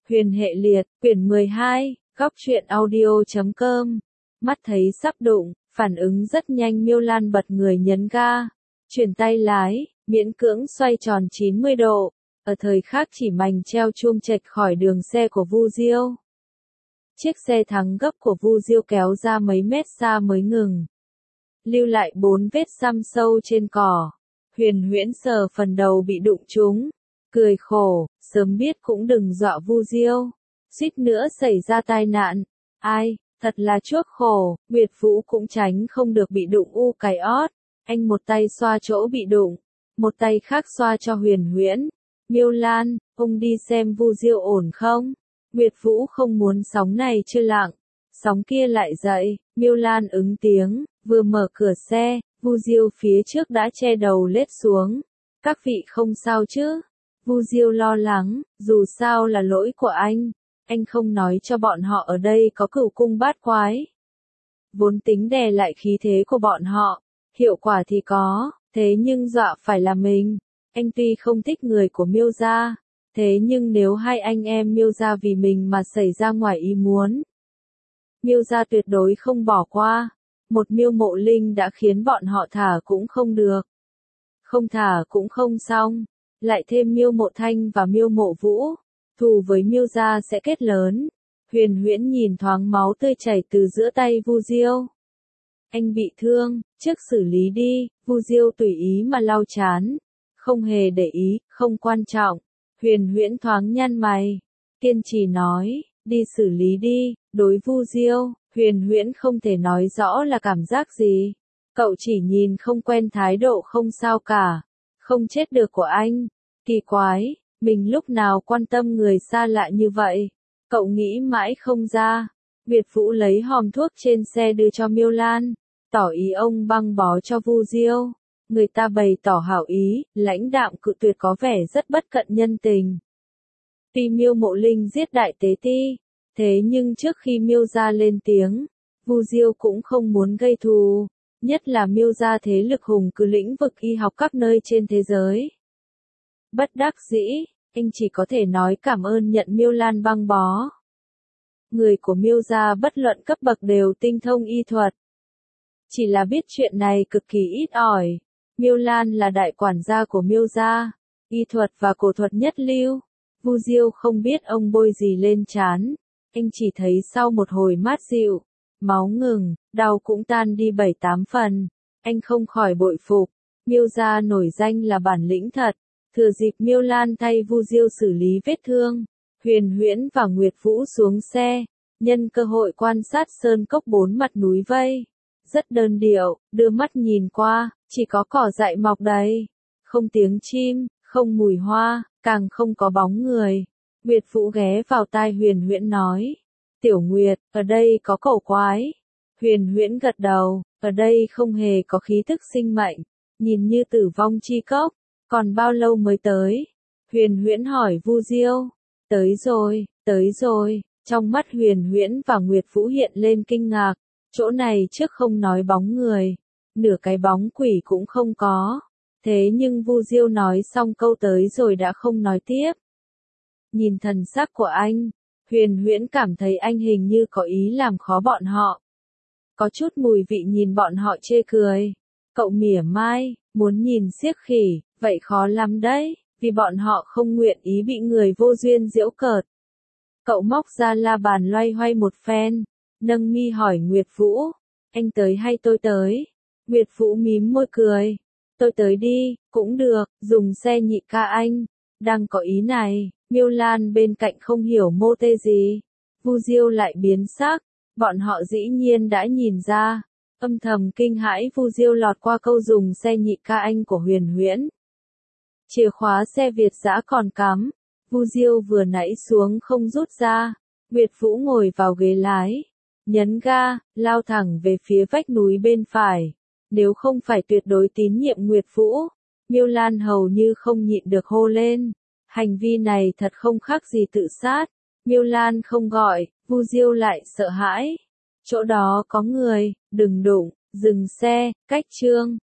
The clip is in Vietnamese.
Huyền hệ liệt, quyển 12, góc truyện audio.com. Mắt thấy sắp đụng, phản ứng rất nhanh, Miêu Lan bật người nhấn ga, chuyển tay lái, miễn cưỡng xoay tròn 90 độ, ở thời khắc chỉ mảnh treo chuông chệch khỏi đường xe của Vu Diêu. Chiếc xe thắng gấp của Vu Diêu kéo ra mấy mét xa mới ngừng, lưu lại 4 vết xăm sâu trên cỏ. Huyền Huyễn sờ phần đầu bị đụng trúng, cười khổ, sớm biết cũng đừng dọa Vu Diêu, suýt nữa xảy ra tai nạn. Ai, thật là chuốc khổ. Nguyệt Vũ cũng tránh không được bị đụng cái ót. Anh một tay xoa chỗ bị đụng, một tay khác xoa cho Huyền Huyễn. Miêu Lan, ông đi xem Vu Diêu ổn không? Nguyệt Vũ không muốn sóng này chưa lặng, sóng kia lại dậy. Miêu Lan ứng tiếng, vừa mở cửa xe, Vu Diêu phía trước đã che đầu lết xuống. Các vị không sao chứ? Vu Diêu lo lắng, dù sao là lỗi của anh không nói cho bọn họ ở đây có cửu cung bát quái. Vốn tính đè lại khí thế của bọn họ, hiệu quả thì có, thế nhưng dọa phải là mình. Anh tuy không thích người của Miêu gia, thế nhưng nếu hai anh em Miêu gia vì mình mà xảy ra ngoài ý muốn, Miêu gia tuyệt đối không bỏ qua. Một Miêu Mộ Linh đã khiến bọn họ thả cũng không được, không thả cũng không xong, lại thêm Miêu Mộ Thanh và Miêu Mộ Vũ, thù với Miêu gia sẽ kết lớn. Huyền Huyễn nhìn thoáng máu tươi chảy từ giữa tay Vu Diêu. Anh bị thương, trước xử lý đi. Vu Diêu tùy ý mà lau chán, không hề để ý, không quan trọng. Huyền Huyễn thoáng nhăn mày, kiên trì nói, đi xử lý đi. Đối Vu Diêu, Huyền Huyễn không thể nói rõ là cảm giác gì. Cậu chỉ nhìn không quen thái độ không sao cả, không chết được của anh. Kỳ quái, mình lúc nào quan tâm người xa lạ như vậy? Cậu nghĩ mãi không ra. Việt Vũ lấy hòm thuốc trên xe đưa cho Miêu Lan, tỏ ý ông băng bó cho Vu Diêu. Người ta bày tỏ hảo ý, lãnh đạm cự tuyệt có vẻ rất bất cận nhân tình. Tuy Miêu Mộ Linh giết Đại Tế Ti, thế nhưng trước khi Miêu gia lên tiếng, Vu Diêu cũng không muốn gây thù, nhất là Miêu gia thế lực hùng cứ lĩnh vực y học các nơi trên thế giới. Bất đắc dĩ, anh chỉ có thể nói cảm ơn nhận Miêu Lan băng bó. Người của Miêu gia bất luận cấp bậc đều tinh thông y thuật. Chỉ là biết chuyện này cực kỳ ít ỏi. Miêu Lan là đại quản gia của Miêu gia, y thuật và cổ thuật nhất lưu. Vu Diêu không biết ông bôi gì lên trán, anh chỉ thấy sau một hồi mát dịu, máu ngừng, đau cũng tan đi 7-8 phần. Anh không khỏi bội phục, Miêu gia nổi danh là bản lĩnh thật. Thừa dịp Miêu Lan thay Vu Diêu xử lý vết thương, Huyền Huyễn và Nguyệt Vũ xuống xe, nhân cơ hội quan sát sơn cốc 4 mặt núi vây. Rất đơn điệu, đưa mắt nhìn qua, chỉ có cỏ dại mọc đầy, không tiếng chim, không mùi hoa, càng không có bóng người. Nguyệt Vũ ghé vào tai Huyền Huyễn nói, Tiểu Nguyệt, ở đây có cẩu quái. Huyền Huyễn gật đầu, ở đây không hề có khí thức sinh mệnh, nhìn như tử vong chi cốc. Còn bao lâu mới tới? Huyền Huyễn hỏi Vu Diêu. Tới rồi. Trong mắt Huyền Huyễn và Nguyệt Vũ hiện lên kinh ngạc. Chỗ này trước không nói bóng người, nửa cái bóng quỷ cũng không có. Thế nhưng Vu Diêu nói xong câu tới rồi đã không nói tiếp. Nhìn thần sắc của anh, Huyền Huyễn cảm thấy anh hình như có ý làm khó bọn họ. Có chút mùi vị nhìn bọn họ chê cười. Cậu mỉa mai, muốn nhìn xiếc khỉ, vậy khó lắm đấy, vì bọn họ không nguyện ý bị người vô duyên giễu cợt. Cậu móc ra la bàn loay hoay một phen, nâng mi hỏi Nguyệt Vũ, anh tới hay tôi tới? Nguyệt Vũ mím môi cười, tôi tới đi, cũng được, dùng xe nhị ca anh. Đang có ý này, Miêu Lan bên cạnh không hiểu mô tê gì. Vu Diêu lại biến sắc, bọn họ dĩ nhiên đã nhìn ra. Âm thầm kinh hãi Vu Diêu lọt qua câu dùng xe nhị ca anh của Huyền Huyễn. Chìa khóa xe Việt dã còn cắm, Vu Diêu vừa nãy xuống không rút ra. Nguyệt Vũ ngồi vào ghế lái, nhấn ga, lao thẳng về phía vách núi bên phải. Nếu không phải tuyệt đối tín nhiệm Nguyệt Vũ, Miêu Lan hầu như không nhịn được hô lên. Hành vi này thật không khác gì tự sát. Miêu Lan không gọi, Vu Diêu lại sợ hãi. Chỗ đó có người, đừng đụng, dừng xe, cách chương.